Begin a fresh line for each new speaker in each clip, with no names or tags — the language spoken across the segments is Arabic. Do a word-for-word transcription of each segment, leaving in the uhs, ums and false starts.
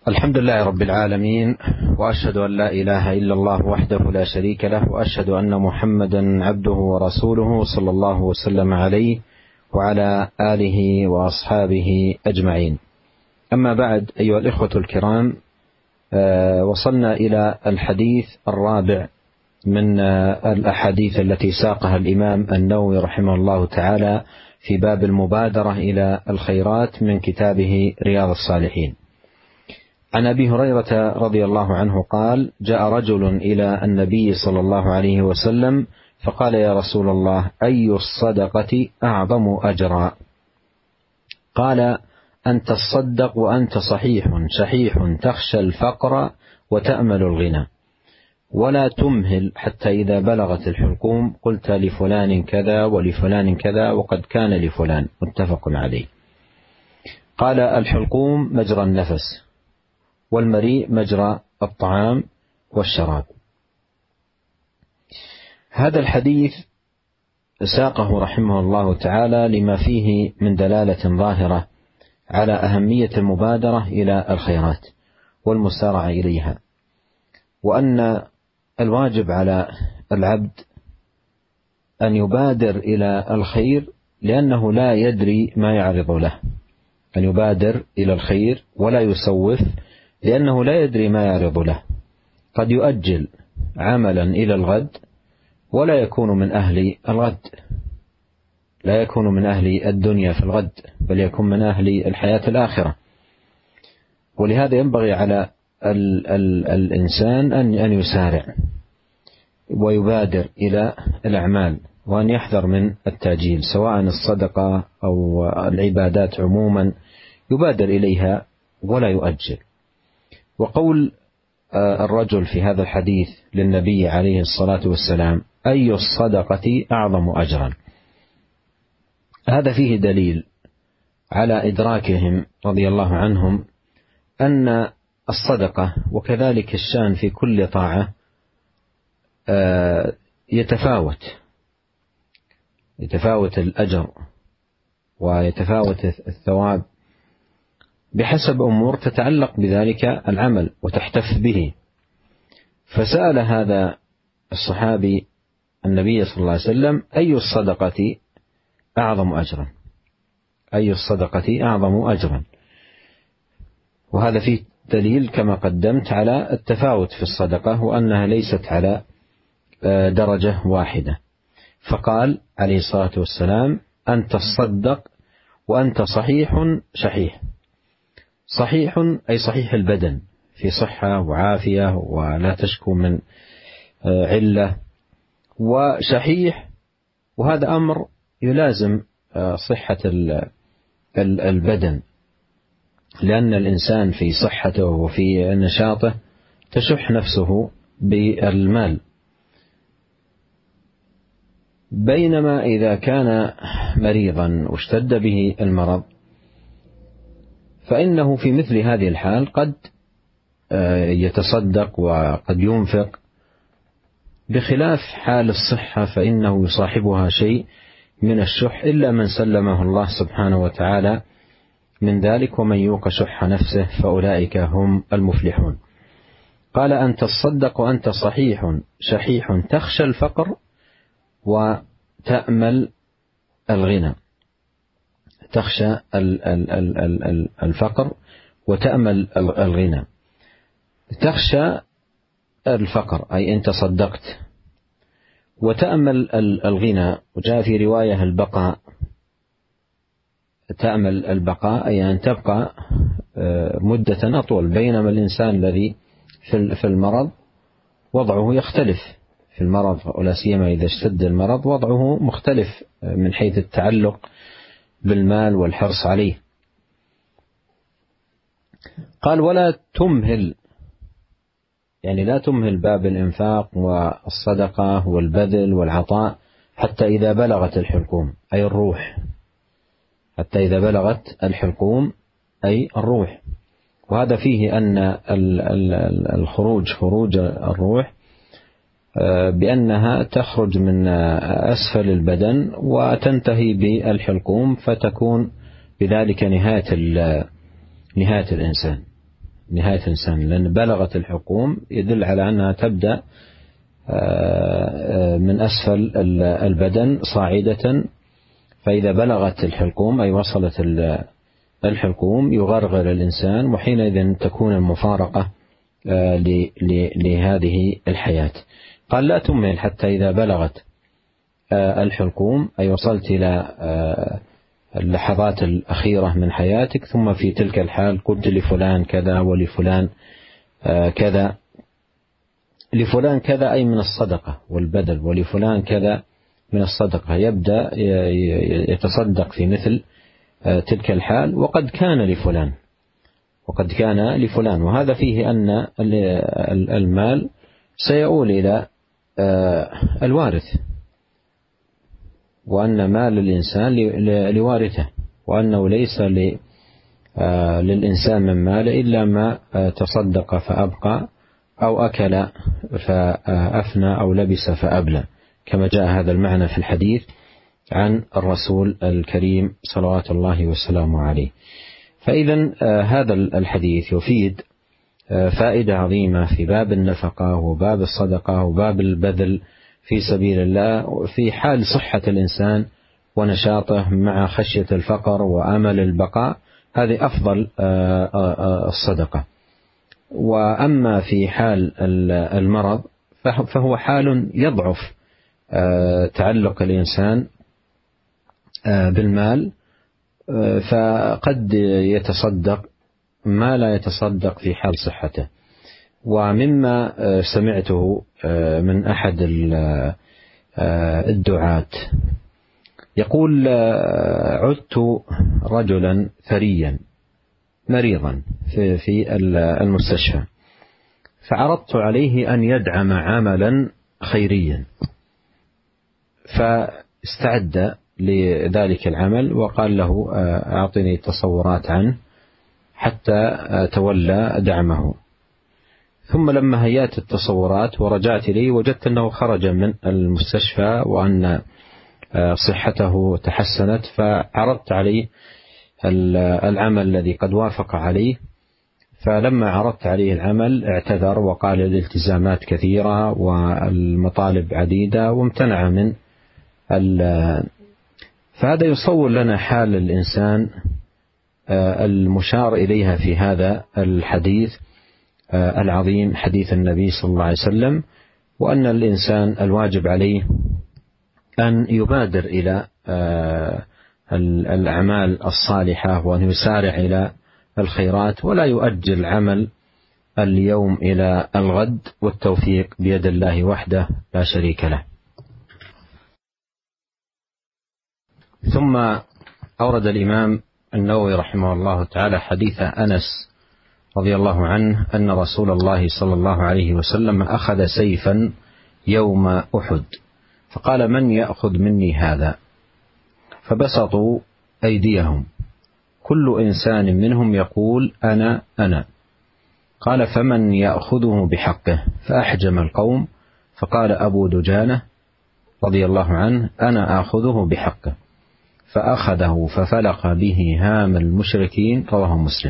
الحمد لله رب العالمين، وأشهد أن لا إله إلا الله وحده لا شريك له، وأشهد أن محمدا عبده ورسوله صلى الله وسلم عليه وعلى آله وأصحابه أجمعين. أما بعد، أيها الإخوة الكرام، وصلنا إلى الحديث الرابع من الأحاديث التي ساقها الإمام النووي رحمه الله تعالى في باب المبادرة إلى الخيرات من كتابه رياض الصالحين. عن أبي هريرة رضي الله عنه قال: جاء رجل إلى النبي صلى الله عليه وسلم فقال: يا رسول الله، أي الصدقة أعظم أجرا؟ قال: أن تصدق وأنت صحيح شحيح تخشى الفقر وتأمل الغنى، ولا تمهل حتى إذا بلغت الحلقوم قلت لفلان كذا ولفلان كذا وقد كان لفلان. متفق عليه. قال: الحلقوم مجرى النفس، والمريء مجرى الطعام والشراب. هذا الحديث ساقه رحمه الله تعالى لما فيه من دلالة ظاهرة على أهمية المبادرة إلى الخيرات والمسارعة إليها، وأن الواجب على العبد أن يبادر إلى الخير لأنه لا يدري ما يعرض له، أن يبادر إلى الخير ولا يسوف لأنه لا يدري ما يعرض له. قد يؤجل عملا إلى الغد ولا يكون من أهل الغد، لا يكون من أهل الدنيا في الغد، بل يكون من أهل الحياة الآخرة. ولهذا ينبغي على ال ال الإنسان أن يسارع ويبادر إلى الأعمال، وأن يحذر من التأجيل، سواء الصدقة أو العبادات عموما يبادر إليها ولا يؤجل. وقول الرجل في هذا الحديث للنبي عليه الصلاة والسلام: أي الصدقة أعظم أجرا؟ هذا فيه دليل على إدراكهم رضي الله عنهم أن الصدقة وكذلك الشأن في كل طاعة يتفاوت يتفاوت الأجر ويتفاوت الثواب بحسب أمور تتعلق بذلك العمل وتحتف به. فسأل هذا الصحابي النبي صلى الله عليه وسلم: أي الصدقة أعظم أجرا؟ أي الصدقة أعظم أجرا؟ وهذا فيه دليل كما قدمت على التفاوت في الصدقة، وأنها ليست على درجة واحدة. فقال عليه الصلاة والسلام: أن تصدق وأنت صحيح شحيح. صحيح أي صحيح البدن، في صحة وعافية ولا تشكو من علة، وشحيح وهذا أمر يلازم صحة البدن، لأن الإنسان في صحته وفي نشاطه تشح نفسه بالمال. بينما إذا كان مريضا واشتد به المرض فإنه في مثل هذه الحال قد يتصدق وقد ينفق، بخلاف حال الصحة فإنه يصاحبها شيء من الشح، إلا من سلمه الله سبحانه وتعالى من ذلك: ومن يوق شح نفسه فأولئك هم المفلحون. قال: أن تصدق وأنت صحيح شحيح تخشى الفقر وتأمل الغنى. تخشى الفقر وتأمل الغنى. تخشى الفقر أي أنت صدقت، وتأمل الغنى، وجاء في رواية البقاء. تأمل البقاء أي أن تبقى مدة أطول، بينما الإنسان الذي في المرض وضعه يختلف في المرض، ولا سيما إذا اشتد المرض وضعه مختلف من حيث التعلق بالمال والحرص عليه. قال: ولا تمهل، يعني لا تمهل باب الإنفاق والصدقة والبذل والعطاء حتى إذا بلغت الحلقوم أي الروح، حتى إذا بلغت الحلقوم أي الروح. وهذا فيه أن الخروج خروج الروح بأنها تخرج من أسفل البدن وتنتهي بالحلقوم، فتكون بذلك نهاية نهاية الإنسان. نهاية الإنسان، لأن بلغت الحلقوم يدل على أنها تبدأ من أسفل البدن صاعدة، فإذا بلغت الحلقوم أي وصلت الحلقوم يغرغر الإنسان، وحينئذ تكون المفارقة لهذه الحياة. قال لا تمهل حتى إذا بلغت الحلقوم أي وصلت إلى اللحظات الأخيرة من حياتك، ثم في تلك الحال قلت لفلان كذا ولفلان كذا، لفلان كذا أي من الصدقة والبذل، ولفلان كذا من الصدقة، يبدأ يتصدق في مثل تلك الحال، وقد كان لفلان وقد كان لفلان وهذا فيه أن المال سيؤول إلى الوارث، وأن مال الإنسان لوارثه، وأنه ليس للإنسان من مال إلا ما تصدق فأبقى أو أكل فأفنى أو لبس فأبلى، كما جاء هذا المعنى في الحديث عن الرسول الكريم صلوات الله وسلامه عليه. فإذا هذا الحديث يفيد فائدة عظيمة في باب النفقة وباب الصدقة وباب البذل في سبيل الله في حال صحة الإنسان ونشاطه مع خشية الفقر وأمل البقاء، هذه أفضل الصدقة. وأما في حال المرض فهو حال يضعف تعلق الإنسان بالمال، فقد يتصدق ما لا يتصدق في حال صحته. ومما سمعته من أحد الدعاة يقول عدت رجلا ثريا مريضا في المستشفى، فعرضت عليه أن يدعم عملا خيريا، فاستعد لذلك العمل وقال له أعطني تصورات عنه حتى تولى دعمه. ثم لما هيأت التصورات ورجعت إليه وجدت أنه خرج من المستشفى وأن صحته تحسنت، فعرضت عليه العمل الذي قد وافق عليه، فلما عرضت عليه العمل اعتذر وقال الالتزامات كثيرة والمطالب عديدة وامتنع من فهذا يصور لنا حال الإنسان المشار إليها في هذا الحديث العظيم، حديث النبي صلى الله عليه وسلم، وأن الإنسان الواجب عليه أن يبادر إلى الأعمال الصالحة وأن يسارع إلى الخيرات ولا يؤجل عمل اليوم إلى الغد، والتوفيق بيد الله وحده لا شريك له. ثم أورد الإمام النووي رحمه الله تعالى حديث أنس رضي الله عنه أن رسول الله صلى الله عليه وسلم أخذ سيفا يوم أحد فقال من يأخذ مني هذا؟ فبسطوا أيديهم كل إنسان منهم يقول أنا أنا. قال فمن يأخذه بحقه؟ فأحجم القوم، فقال أبو دجانة رضي الله عنه أنا آخذه بحقه، فأخذه ففلق به هام المشركين. رواه مسلم.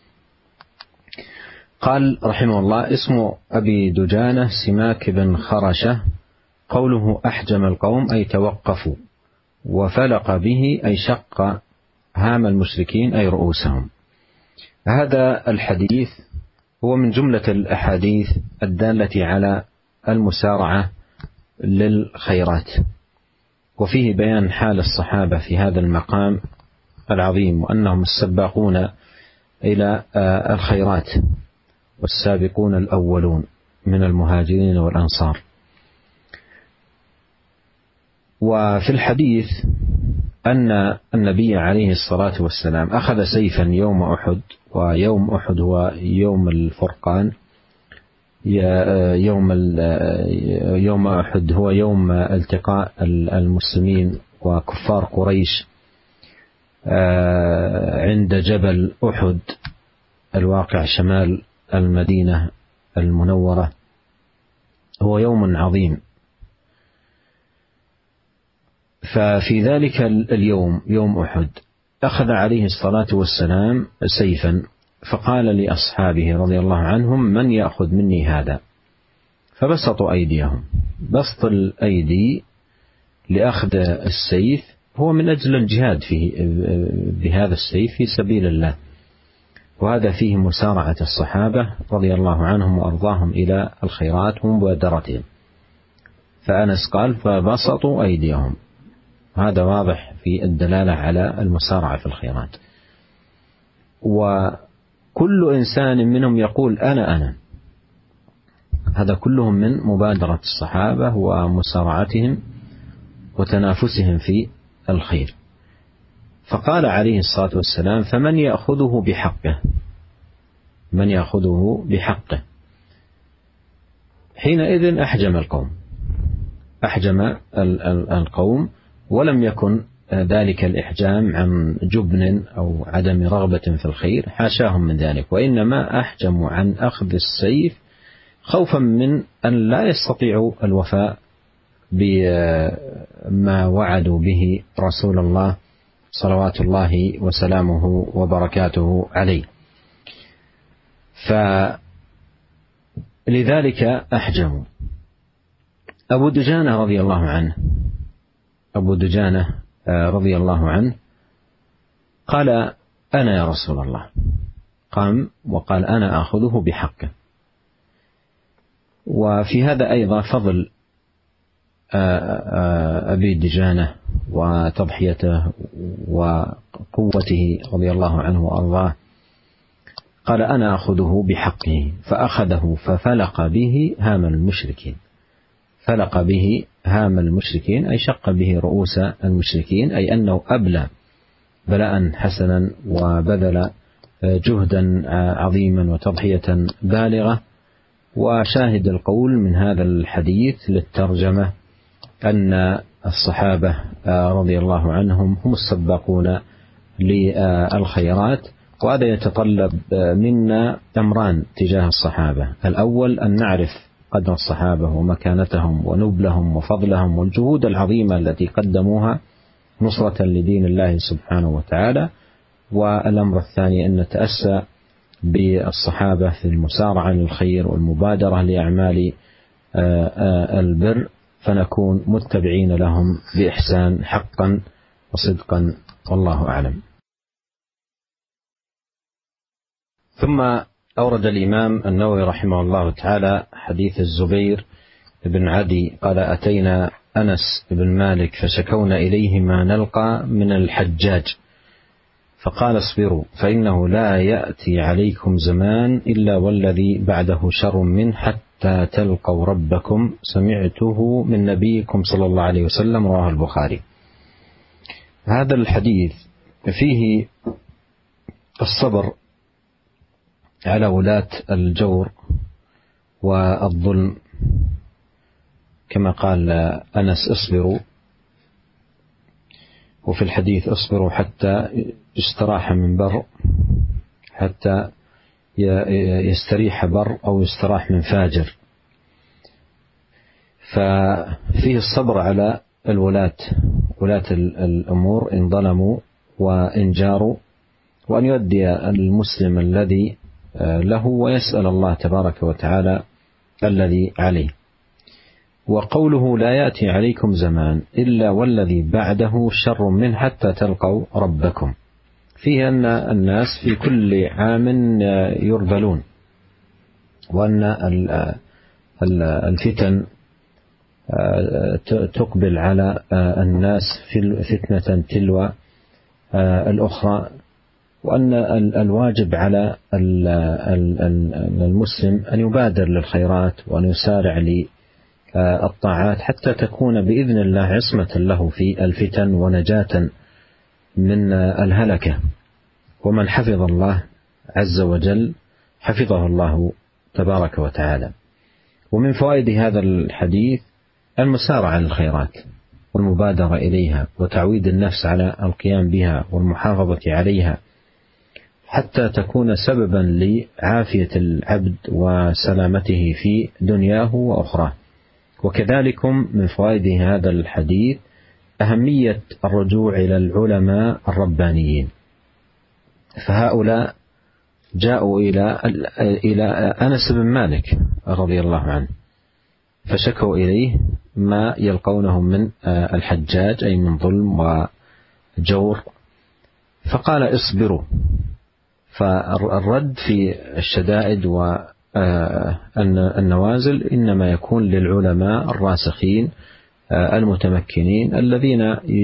قال رحمه الله اسم أبي دجانة سماك بن خرشة، قوله أحجم القوم أي توقفوا، وفلق به أي شق هام المشركين أي رؤوسهم. هذا الحديث هو من جملة الأحاديث الدالة على المسارعة للخيرات، وفيه بيان حال الصحابة في هذا المقام العظيم، وأنهم السباقون إلى الخيرات والسابقون الأولون من المهاجرين والأنصار. وفي الحديث أن النبي عليه الصلاة والسلام أخذ سيفا يوم أحد، ويوم أحد هو يوم الفرقان، يوم يوم أحد هو يوم التقاء المسلمين وكفار قريش عند جبل أحد الواقع شمال المدينة المنورة، هو يوم عظيم. ففي ذلك اليوم يوم أحد أخذ عليه الصلاة والسلام سيفا فقال لأصحابه رضي الله عنهم: من يأخذ مني هذا؟ فبسطوا أيديهم. بسط الأيدي لأخذ السيف هو من أجل الجهاد فيه بهذا السيف في سبيل الله، وهذا فيه مسارعة الصحابة رضي الله عنهم وأرضاهم إلى الخيرات ومبادرتهم. فأنس قال: فبسطوا أيديهم، هذا واضح في الدلالة على المسارعة في الخيرات. وكل إنسان منهم يقول: أنا أنا هذا كلهم من مبادرة الصحابة ومسارعتهم وتنافسهم في الخير. فقال عليه الصلاة والسلام: فمن يأخذه بحقه؟ من يأخذه بحقه؟ حينئذ أحجم القوم، أحجم القوم، ولم يكن ذلك الإحجام عن جبن أو عدم رغبة في الخير، حاشاهم من ذلك، وإنما أحجموا عن أخذ السيف خوفا من أن لا يستطيعوا الوفاء بما وعدوا به رسول الله صلوات الله وسلامه وبركاته عليه. فلذلك أحجموا. أبو دجانة رضي الله عنه أبو دجانة رضي الله عنه قال: أنا يا رسول الله. قام وقال: أنا أخذه بحقه. وفي هذا أيضا فضل أبي دجانة وتضحيته وقوته رضي الله عنه وأرضاه. قال: أنا أخذه بحقه، فأخذه ففلق به هام المشركين. فلق به هام المشركين أي شق به رؤوس المشركين، أي أنه أبلى بلاء حسنا وبذل جهدا عظيما وتضحية بالغة. وشاهد القول من هذا الحديث للترجمة أن الصحابة رضي الله عنهم هم السباقون للخيرات، وهذا يتطلب منا أمران تجاه الصحابة: الأول أن نعرف قدر الصحابة ومكانتهم ونبلهم وفضلهم والجهود العظيمة التي قدموها نصرة لدين الله سبحانه وتعالى، والأمر الثاني أن نتأسى بالصحابة في المسارعة للخير والمبادرة لأعمال البر، فنكون متبعين لهم بإحسان حقا وصدقا، والله أعلم. ثم أورد الإمام النووي رحمه الله تعالى حديث الزبير بن عدي قال: أتينا أنس بن مالك فشكونا إليه ما نلقى من الحجاج، فقال: اصبروا فإنه لا يأتي عليكم زمان إلا والذي بعده شر منه حتى تلقوا ربكم، سمعته من نبيكم صلى الله عليه وسلم، رواه البخاري. هذا الحديث فيه الصبر على ولاة الجور والظلم، كما قال أنس: اصبروا. وفي الحديث: اصبروا حتى يستراح من بر، حتى يستريح بر أو يستراح من فاجر. ففيه الصبر على الولاة، ولاة الأمور إن ظلموا وإن جاروا، وأن يؤدي المسلم الذي له ويسأل الله تبارك وتعالى الذي عليه. وقوله: لا يأتي عليكم زمان إلا والذي بعده شر منه حتى تلقوا ربكم، فيه أن الناس في كل عام يرذلون، وأن الفتن تقبل على الناس في فتنة تلو الأخرى، وأن الواجب على المسلم أن يبادر للخيرات وأن يسارع للطاعات حتى تكون بإذن الله عصمة له في الفتن ونجاة من الهلكة. ومن حفظ الله عز وجل حفظه الله تبارك وتعالى. ومن فوائد هذا الحديث المسارعة للخيرات والمبادرة إليها وتعويد النفس على القيام بها والمحافظة عليها حتى تكون سببا لعافية العبد وسلامته في دنياه وأخراه. وكذلك من فوائد هذا الحديث أهمية الرجوع إلى العلماء الربانيين، فهؤلاء جاءوا إلى إلى أنس بن مالك رضي الله عنه، فشكوا إليه ما يلقونه من الحجاج أي من ظلم وجور، فقال اصبروا. فالرد في الشدائد والنوازل إنما يكون للعلماء الراسخين المتمكنين الذين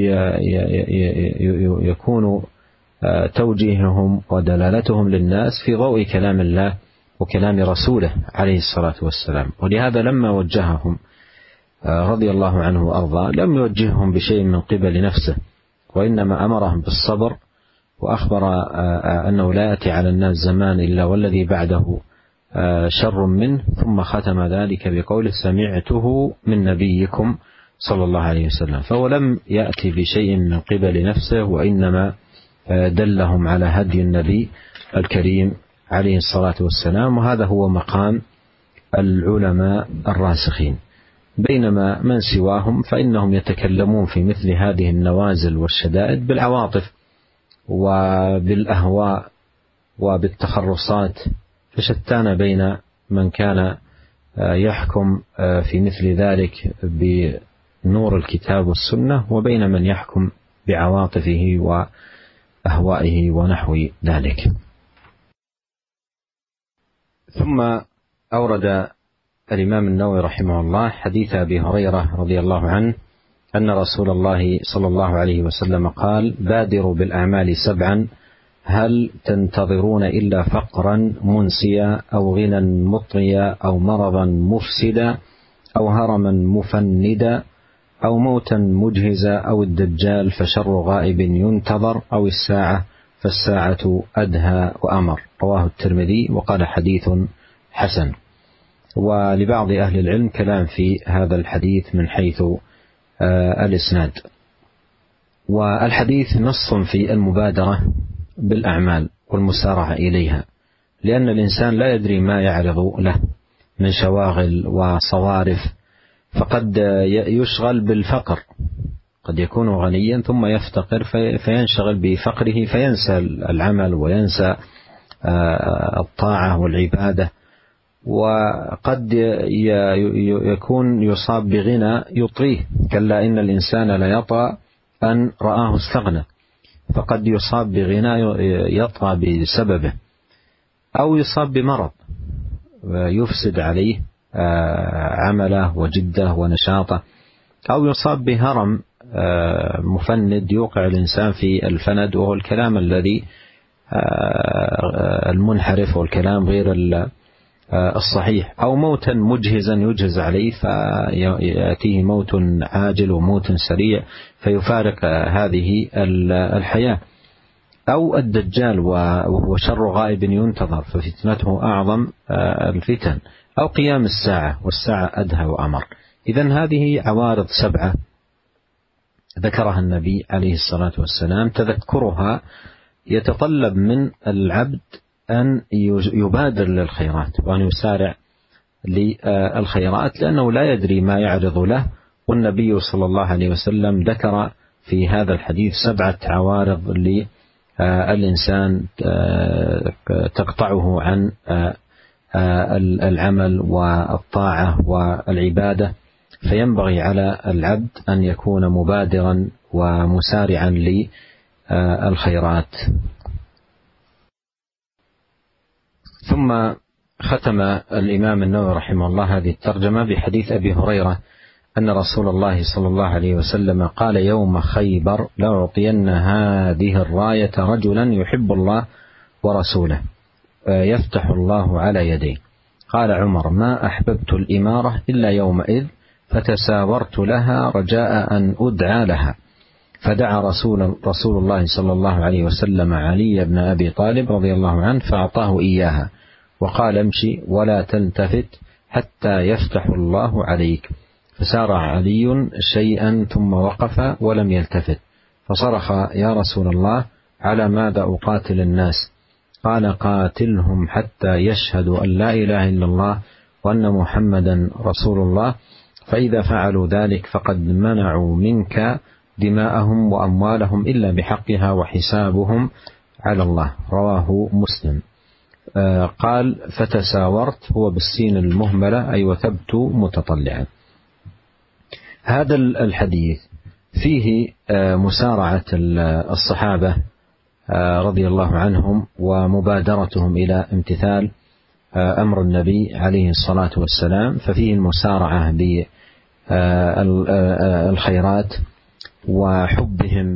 يكون توجيههم ودلالتهم للناس في ضوء كلام الله وكلام رسوله عليه الصلاة والسلام. ولهذا لما وجههم رضي الله عنه وأرضاه لم يوجههم بشيء من قبل نفسه، وإنما أمرهم بالصبر، وأخبر أنه لا يأتي على الناس زمان إلا والذي بعده شر منه، ثم ختم ذلك بقوله سمعته من نبيكم صلى الله عليه وسلم. فهو لم يأتي بشيء من قبل نفسه، وإنما دلهم على هدي النبي الكريم عليه الصلاة والسلام، وهذا هو مقام العلماء الراسخين. بينما من سواهم فإنهم يتكلمون في مثل هذه النوازل والشدائد بالعواطف وبالأهواء وبالتخرصات، فشتان بين من كان يحكم في مثل ذلك بنور الكتاب والسنة وبين من يحكم بعواطفه وأهوائه ونحو ذلك. ثم أورد الإمام النووي رحمه الله حديث أبي هريرة رضي الله عنه أن رسول الله صلى الله عليه وسلم قال بادروا بالأعمال سبعا هل تنتظرون إلا فقرا منسيا أو غنى مطريا أو مرضا مفسدا أو هرما مفندا أو موتا مجهزا أو الدجال فشر غائب ينتظر أو الساعة فالساعة أدهى وأمر. رواه الترمذي وقال حديث حسن. ولبعض أهل العلم كلام في هذا الحديث من حيث آه الإسناد. والحديث نص في المبادرة بالأعمال والمسارعة إليها، لأن الإنسان لا يدري ما يعرض له من شواغل وصوارف، فقد يشغل بالفقر، قد يكون غنيا ثم يفتقر فينشغل بفقره فينسى العمل وينسى الطاعة والعبادة، وقد يكون يصاب بغنى يطغيه، كلا إن الإنسان لا يطغى أن رآه استغنى، فقد يصاب بغنى يطغى بسببه، أو يصاب بمرض يفسد عليه عمله وجده ونشاطه، أو يصاب بهرم مفند يوقع الإنسان في الفند، وهو الكلام الذي المنحرف والكلام غير الصحيح، أو موتا مجهزا يجهز عليه فيأتيه موت عاجل وموت سريع فيفارق هذه الحياة، أو الدجال وهو شر غائب ينتظر ففتنته أعظم الفتن، أو قيام الساعة والساعة أدهى وأمر. إذن هذه عوارض سبعة ذكرها النبي عليه الصلاة والسلام، تذكرها يتطلب من العبد أن يبادر للخيرات وأن يسارع للخيرات، لأنه لا يدري ما يعرض له. والنبي صلى الله عليه وسلم ذكر في هذا الحديث سبعة عوارض للإنسان تقطعه عن العمل والطاعة والعبادة، فينبغي على العبد أن يكون مبادرا ومسارعا للخيرات. ثم ختم الإمام النووي رحمه الله هذه الترجمة بحديث أبي هريرة أن رسول الله صلى الله عليه وسلم قال يوم خيبر لأعطين هذه الراية رجلا يحب الله ورسوله يفتح الله على يديه. قال عمر ما أحببت الإمارة إلا يومئذ فتساورت لها رجاء أن أدعى لها، فدعا رسول, رسول الله صلى الله عليه وسلم علي بن أبي طالب رضي الله عنه فأعطاه إياها وقال امشي ولا تلتفت حتى يفتح الله عليك، فسارع علي شيئا ثم وقف ولم يلتفت، فصرخ يا رسول الله على ماذا أقاتل الناس؟ قال قاتلهم حتى يشهدوا أن لا إله إلا الله وأن محمدا رسول الله، فإذا فعلوا ذلك فقد منعوا منك دماءهم وأموالهم إلا بحقها وحسابهم على الله. رواه مسلم. قال فتساورت هو بالسين المهملة أي وثبت متطلعا. هذا الحديث فيه مسارعة الصحابة رضي الله عنهم ومبادرتهم إلى امتثال أمر النبي عليه الصلاة والسلام، ففيه المسارعة بالخيرات وحبهم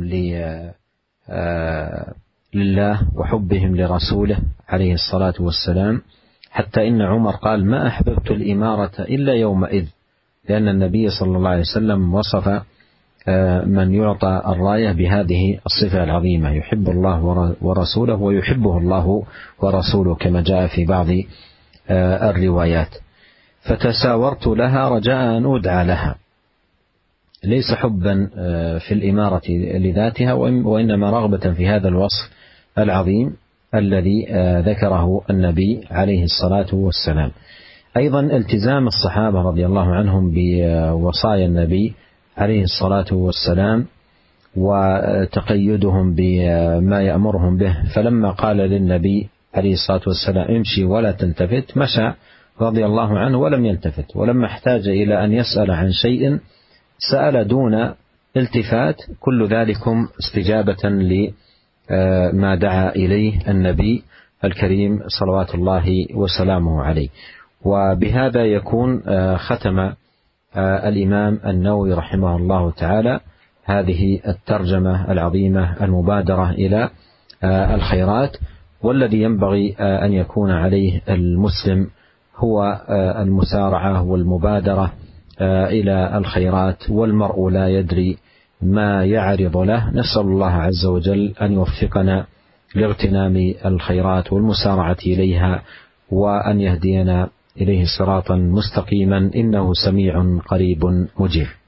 لله وحبهم لرسوله عليه الصلاة والسلام، حتى إن عمر قال ما أحببت الإمارة إلا يومئذ، لأن النبي صلى الله عليه وسلم وصف من يعطى الراية بهذه الصفة العظيمة، يحب الله ورسوله ويحبه الله ورسوله كما جاء في بعض الروايات. فتساورت لها رجاء أن أدعى لها، ليس حبا في الإمارة لذاتها، وإنما رغبة في هذا الوصف العظيم الذي ذكره النبي عليه الصلاة والسلام. أيضا التزام الصحابة رضي الله عنهم بوصايا النبي عليه الصلاة والسلام وتقيدهم بما يأمرهم به، فلما قال للنبي عليه الصلاة والسلام امشي ولا تلتفت مشى رضي الله عنه ولم يلتفت، ولما احتاج إلى أن يسأل عن شيء سأل دون التفات، كل ذلكم استجابة لما دعا إليه النبي الكريم صلوات الله وسلامه عليه. وبهذا يكون ختم الإمام النووي رحمه الله تعالى هذه الترجمة العظيمة المبادرة إلى الخيرات. والذي ينبغي أن يكون عليه المسلم هو المسارعة والمبادرة إلى الخيرات، والمرء لا يدري ما يعرض له. نسأل الله عز وجل أن يوفقنا لاغتنام الخيرات والمسارعة إليها، وأن يهدينا إليه صراطا مستقيما، إنه سميع قريب مجيب.